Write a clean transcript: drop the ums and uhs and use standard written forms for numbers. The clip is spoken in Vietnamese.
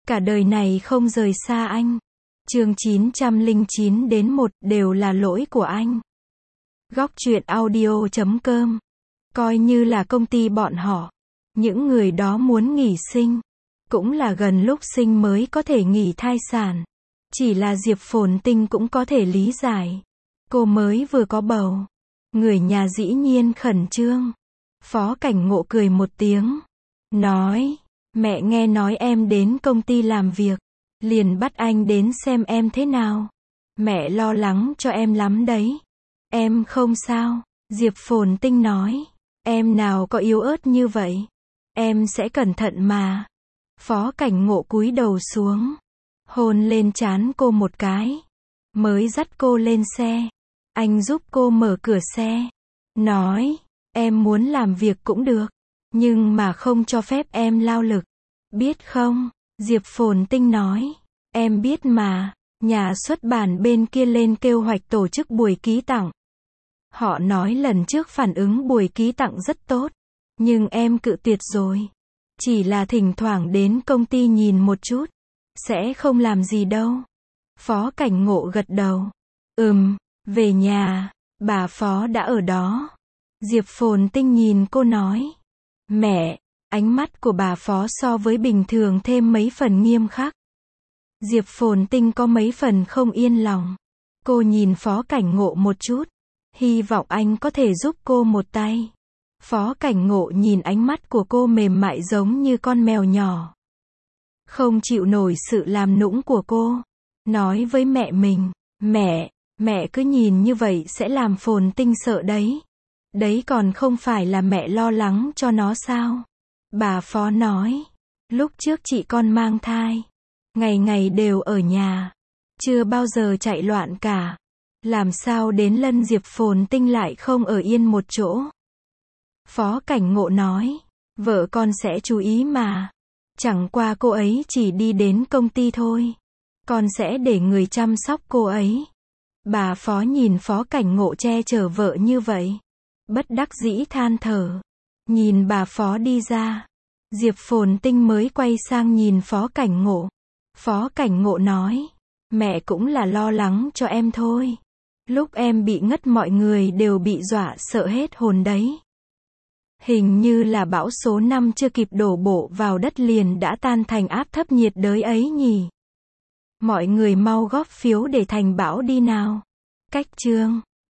Cả đời này không rời xa anh. Chương 909 đến 1 đều là lỗi của anh. Góc truyện audio.com. Coi như là công ty bọn họ. Những người đó muốn nghỉ sinh. Cũng là gần lúc sinh mới có thể nghỉ thai sản. Chỉ là Diệp Phồn Tinh cũng có thể lý giải. Cô mới vừa có bầu. Người nhà dĩ nhiên khẩn trương. Phó Cảnh Ngộ cười một tiếng. Nói, mẹ nghe nói em đến công ty làm việc. Liền bắt anh đến xem em thế nào. Mẹ lo lắng cho em lắm đấy. Em không sao, Diệp Phồn Tinh nói. Em nào có yếu ớt như vậy. Em sẽ cẩn thận mà. Phó Cảnh Ngộ cúi đầu xuống. Hôn lên trán cô một cái. Mới dắt cô lên xe. Anh giúp cô mở cửa xe. Nói, em muốn làm việc cũng được. Nhưng mà không cho phép em lao lực. Biết không? Diệp Phồn Tinh nói. Em biết mà. Nhà xuất bản bên kia lên kế hoạch tổ chức buổi ký tặng. Họ nói lần trước phản ứng buổi ký tặng rất tốt. Nhưng em cự tuyệt rồi. Chỉ là thỉnh thoảng đến công ty nhìn một chút. Sẽ không làm gì đâu. Phó Cảnh Ngộ gật đầu. Về nhà. Bà Phó đã ở đó. Diệp Phồn Tinh nhìn cô nói. Mẹ. Ánh mắt của bà Phó so với bình thường thêm mấy phần nghiêm khắc. Diệp Phồn Tinh có mấy phần không yên lòng. Cô nhìn Phó Cảnh Ngộ một chút. Hy vọng anh có thể giúp cô một tay. Phó Cảnh Ngộ nhìn ánh mắt của cô mềm mại giống như con mèo nhỏ. Không chịu nổi sự làm nũng của cô. Nói với mẹ mình. Mẹ cứ nhìn như vậy sẽ làm Phồn Tinh sợ đấy. Đấy còn không phải là mẹ lo lắng cho nó sao? Bà Phó nói. Lúc trước chị con mang thai. Ngày ngày đều ở nhà. Chưa bao giờ chạy loạn cả. Làm sao đến lân Diệp Phồn Tinh lại không ở yên một chỗ? Phó Cảnh Ngộ nói. Vợ con sẽ chú ý mà. Chẳng qua cô ấy chỉ đi đến công ty thôi. Con sẽ để người chăm sóc cô ấy. Bà Phó nhìn Phó Cảnh Ngộ che chở vợ như vậy. Bất đắc dĩ than thở. Nhìn bà Phó đi ra. Diệp Phồn Tinh mới quay sang nhìn Phó Cảnh Ngộ. Phó Cảnh Ngộ nói. Mẹ cũng là lo lắng cho em thôi. Lúc em bị ngất mọi người đều bị dọa sợ hết hồn đấy. Hình như là bão số 5 chưa kịp đổ bộ vào đất liền đã tan thành áp thấp nhiệt đới ấy nhỉ. Mọi người mau góp phiếu để thành bão đi nào. Cách chương